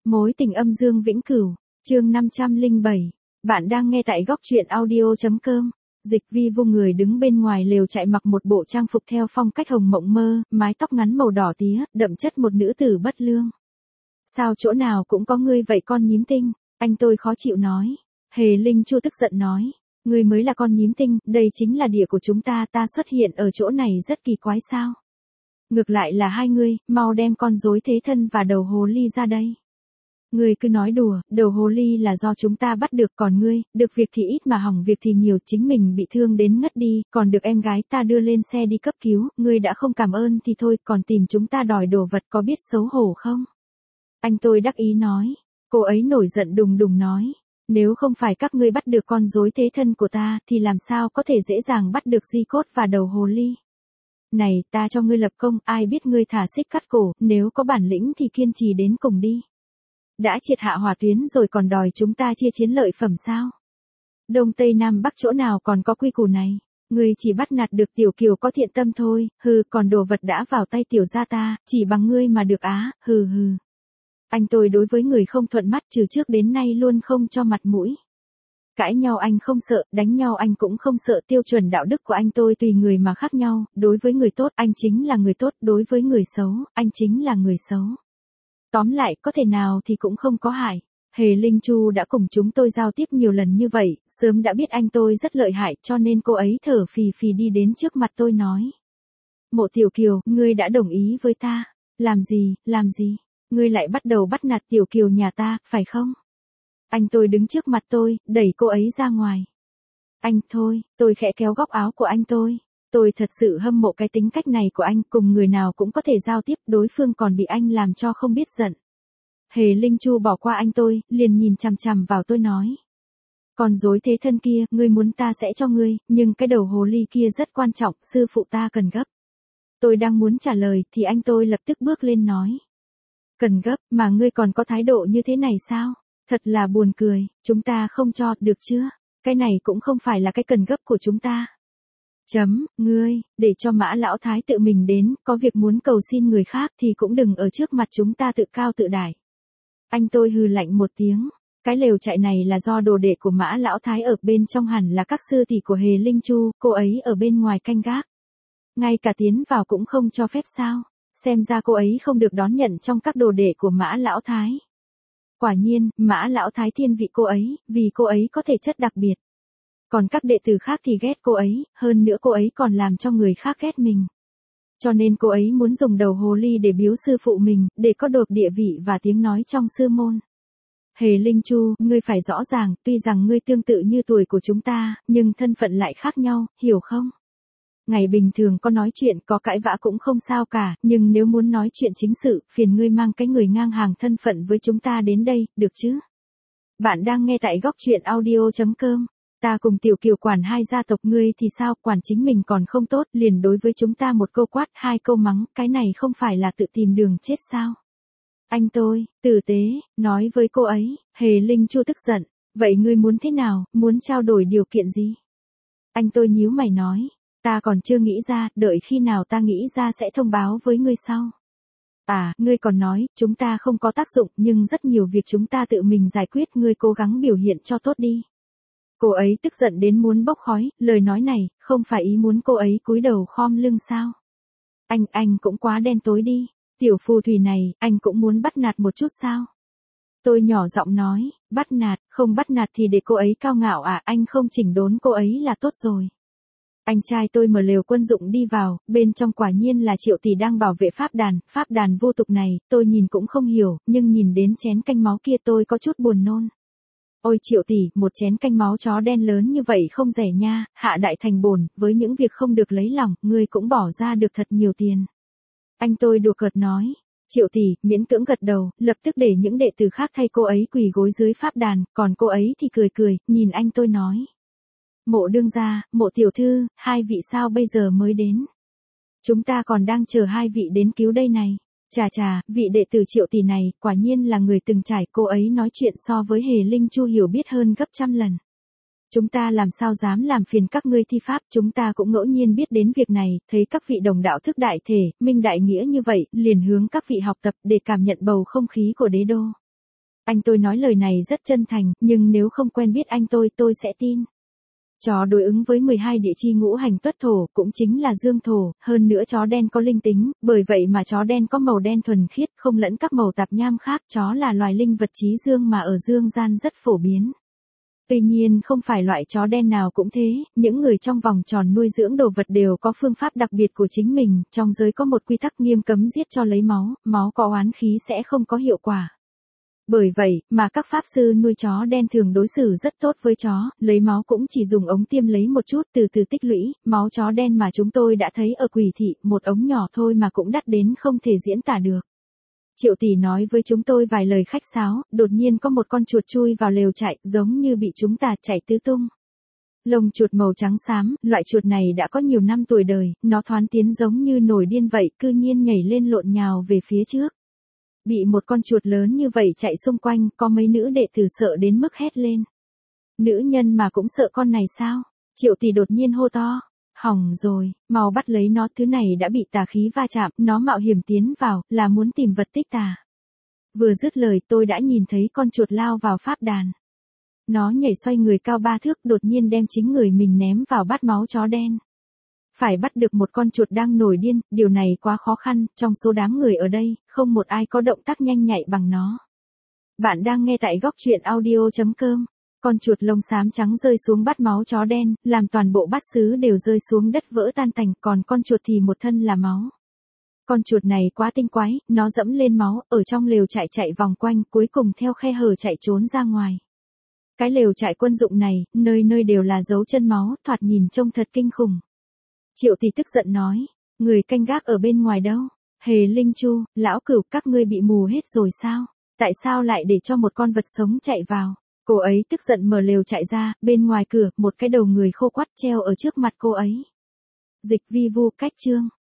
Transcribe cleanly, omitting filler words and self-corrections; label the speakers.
Speaker 1: Mối tình âm dương vĩnh cửu, chương 507. Bạn đang nghe tại góc truyện audio.com. Dịch Vi Vu người đứng bên ngoài lều trại mặc một bộ trang phục theo phong cách hồng mộng mơ, mái tóc ngắn màu đỏ tía, đậm chất một nữ tử bất lương. Sao chỗ nào cũng có ngươi vậy con nhím tinh, anh tôi khó chịu nói. Hề Linh Chu tức giận nói. Ngươi mới là con nhím tinh, đây chính là địa của chúng ta xuất hiện ở chỗ này rất kỳ quái sao. Ngược lại là hai ngươi, mau đem con rối thế thân và đầu hồ ly ra đây. Ngươi cứ nói đùa, đầu hồ ly là do chúng ta bắt được, còn ngươi, được việc thì ít mà hỏng việc thì nhiều, chính mình bị thương đến ngất đi, còn được em gái ta đưa lên xe đi cấp cứu, ngươi đã không cảm ơn thì thôi, còn tìm chúng ta đòi đồ vật, có biết xấu hổ không? Anh tôi đắc ý nói. Cô ấy nổi giận đùng đùng nói. Nếu không phải các ngươi bắt được con rối thế thân của ta, thì làm sao có thể dễ dàng bắt được di cốt và đầu hồ ly? Này, ta cho ngươi lập công, ai biết ngươi thả xích cắt cổ, nếu có bản lĩnh thì kiên trì đến cùng đi. Đã triệt hạ hỏa tuyến rồi còn đòi chúng ta chia chiến lợi phẩm sao? Đông Tây Nam Bắc chỗ nào còn có quy củ này? Ngươi chỉ bắt nạt được Tiểu Kiều có thiện tâm thôi, hừ, còn đồ vật đã vào tay tiểu gia ta, chỉ bằng ngươi mà được á, hừ hừ. Anh tôi đối với người không thuận mắt từ trước đến nay luôn không cho mặt mũi. Cãi nhau anh không sợ, đánh nhau anh cũng không sợ, tiêu chuẩn đạo đức của anh tôi tùy người mà khác nhau, đối với người tốt anh chính là người tốt, đối với người xấu, anh chính là người xấu. Tóm lại, có thể nào thì cũng không có hại. Hề Linh Chu đã cùng chúng tôi giao tiếp nhiều lần như vậy, sớm đã biết anh tôi rất lợi hại, cho nên cô ấy thở phì phì đi đến trước mặt tôi nói. Mộ Tiểu Kiều, ngươi đã đồng ý với ta. Làm gì? Ngươi lại bắt đầu bắt nạt Tiểu Kiều nhà ta, phải không? Anh tôi đứng trước mặt tôi, đẩy cô ấy ra ngoài. Anh thôi, tôi khẽ kéo góc áo của anh tôi. Tôi thật sự hâm mộ cái tính cách này của anh, cùng người nào cũng có thể giao tiếp, đối phương còn bị anh làm cho không biết giận. Hề Linh Chu bỏ qua anh tôi, liền nhìn chằm chằm vào tôi nói. Con rối thế thân kia, ngươi muốn ta sẽ cho ngươi, nhưng cái đầu hồ ly kia rất quan trọng, sư phụ ta cần gấp. Tôi đang muốn trả lời, thì anh tôi lập tức bước lên nói. Cần gấp, mà ngươi còn có thái độ như thế này sao? Thật là buồn cười, chúng ta không cho, được chưa? Cái này cũng không phải là cái cần gấp của chúng ta. Ngươi, để cho Mã Lão Thái tự mình đến, có việc muốn cầu xin người khác thì cũng đừng ở trước mặt chúng ta tự cao tự đại. Anh tôi hừ lạnh một tiếng, cái lều trại này là do đồ đệ của Mã Lão Thái ở bên trong, hẳn là các sư tỷ của Hề Linh Chu, cô ấy ở bên ngoài canh gác. Ngay cả tiến vào cũng không cho phép sao, xem ra cô ấy không được đón nhận trong các đồ đệ của Mã Lão Thái. Quả nhiên, Mã Lão Thái thiên vị cô ấy, vì cô ấy có thể chất đặc biệt. Còn các đệ tử khác thì ghét cô ấy, hơn nữa cô ấy còn làm cho người khác ghét mình. Cho nên cô ấy muốn dùng đầu hồ ly để biếu sư phụ mình, để có được địa vị và tiếng nói trong sư môn. Hề Linh Chu, ngươi phải rõ ràng, tuy rằng ngươi tương tự như tuổi của chúng ta, nhưng thân phận lại khác nhau, hiểu không? Ngày bình thường có nói chuyện, có cãi vã cũng không sao cả, nhưng nếu muốn nói chuyện chính sự, phiền ngươi mang cái người ngang hàng thân phận với chúng ta đến đây, được chứ? Bạn đang nghe tại góc truyện audio.com. Ta cùng Tiểu Kiều quản hai gia tộc, ngươi thì sao, quản chính mình còn không tốt, liền đối với chúng ta một câu quát, hai câu mắng, cái này không phải là tự tìm đường chết sao? Anh tôi, tử tế, nói với cô ấy. Hề Linh Chu tức giận, vậy ngươi muốn thế nào, muốn trao đổi điều kiện gì? Anh tôi nhíu mày nói, ta còn chưa nghĩ ra, đợi khi nào ta nghĩ ra sẽ thông báo với ngươi sau. À, ngươi còn nói, chúng ta không có tác dụng, nhưng rất nhiều việc chúng ta tự mình giải quyết, ngươi cố gắng biểu hiện cho tốt đi. Cô ấy tức giận đến muốn bốc khói, lời nói này, không phải ý muốn cô ấy cúi đầu khom lưng sao? Anh cũng quá đen tối đi, tiểu phù thủy này, anh cũng muốn bắt nạt một chút sao? Tôi nhỏ giọng nói, bắt nạt, không bắt nạt thì để cô ấy cao ngạo à, anh không chỉnh đốn cô ấy là tốt rồi. Anh trai tôi mở lều quân dụng đi vào, bên trong quả nhiên là Triệu tỷ đang bảo vệ pháp đàn vô tục này, tôi nhìn cũng không hiểu, nhưng nhìn đến chén canh máu kia tôi có chút buồn nôn. Ôi Triệu tỷ, một chén canh máu chó đen lớn như vậy không rẻ nha, hạ đại thành bổn, với những việc không được lấy lòng, ngươi cũng bỏ ra được thật nhiều tiền. Anh tôi đùa cợt nói. Triệu tỷ, miễn cưỡng gật đầu, lập tức để những đệ tử khác thay cô ấy quỳ gối dưới pháp đàn, còn cô ấy thì cười, nhìn anh tôi nói. Mộ đương gia, Mộ tiểu thư, hai vị sao bây giờ mới đến? Chúng ta còn đang chờ hai vị đến cứu đây này. Chà, vị đệ tử Triệu tỷ này, quả nhiên là người từng trải, cô ấy nói chuyện so với Hề Linh Chu hiểu biết hơn gấp trăm lần. Chúng ta làm sao dám làm phiền các ngươi thi pháp, chúng ta cũng ngẫu nhiên biết đến việc này, thấy các vị đồng đạo thức đại thể, minh đại nghĩa như vậy, liền hướng các vị học tập để cảm nhận bầu không khí của đế đô. Anh tôi nói lời này rất chân thành, nhưng nếu không quen biết anh tôi sẽ tin. Chó đối ứng với 12 địa chi ngũ hành tuất thổ, cũng chính là dương thổ, hơn nữa chó đen có linh tính, bởi vậy mà chó đen có màu đen thuần khiết, không lẫn các màu tạp nham khác. Chó là loài linh vật chí dương mà ở dương gian rất phổ biến. Tuy nhiên không phải loại chó đen nào cũng thế, những người trong vòng tròn nuôi dưỡng đồ vật đều có phương pháp đặc biệt của chính mình, trong giới có một quy tắc nghiêm cấm giết cho lấy máu, máu có oán khí sẽ không có hiệu quả. Bởi vậy, mà các pháp sư nuôi chó đen thường đối xử rất tốt với chó, lấy máu cũng chỉ dùng ống tiêm lấy một chút từ từ tích lũy, máu chó đen mà chúng tôi đã thấy ở Quỷ Thị, một ống nhỏ thôi mà cũng đắt đến không thể diễn tả được. Triệu tỷ nói với chúng tôi vài lời khách sáo, đột nhiên có một con chuột chui vào lều trại, giống như bị chúng ta chạy tứ tung. Lông chuột màu trắng xám, loại chuột này đã có nhiều năm tuổi đời, nó thoán tiến giống như nổi điên vậy, cư nhiên nhảy lên lộn nhào về phía trước. Bị một con chuột lớn như vậy chạy xung quanh, có mấy nữ đệ tử sợ đến mức hét lên. Nữ nhân mà cũng sợ con này sao? Triệu tỷ đột nhiên hô to. Hỏng rồi, mau bắt lấy nó, thứ này đã bị tà khí va chạm, nó mạo hiểm tiến vào, là muốn tìm vật tích tà. Vừa dứt lời tôi đã nhìn thấy con chuột lao vào pháp đàn. Nó nhảy xoay người cao 3 thước, đột nhiên đem chính người mình ném vào bát máu chó đen. Phải bắt được một con chuột đang nổi điên, điều này quá khó khăn, trong số đám người ở đây, không một ai có động tác nhanh nhạy bằng nó. Bạn đang nghe tại góc truyện audio.com. Con chuột lông xám trắng rơi xuống bát máu chó đen, làm toàn bộ bát sứ đều rơi xuống đất vỡ tan tành, còn con chuột thì một thân là máu. Con chuột này quá tinh quái, nó dẫm lên máu, ở trong lều trại chạy vòng quanh, cuối cùng theo khe hở chạy trốn ra ngoài. Cái lều trại quân dụng này, nơi nơi đều là dấu chân máu, thoạt nhìn trông thật kinh khủng. Triệu tỷ tức giận nói, người canh gác ở bên ngoài đâu? Hề Linh Chu, lão Cửu, các ngươi bị mù hết rồi sao? Tại sao lại để cho một con vật sống chạy vào? Cô ấy tức giận mở lều chạy ra, bên ngoài cửa, một cái đầu người khô quắt treo ở trước mặt cô ấy. Dịch vi vu cách chương.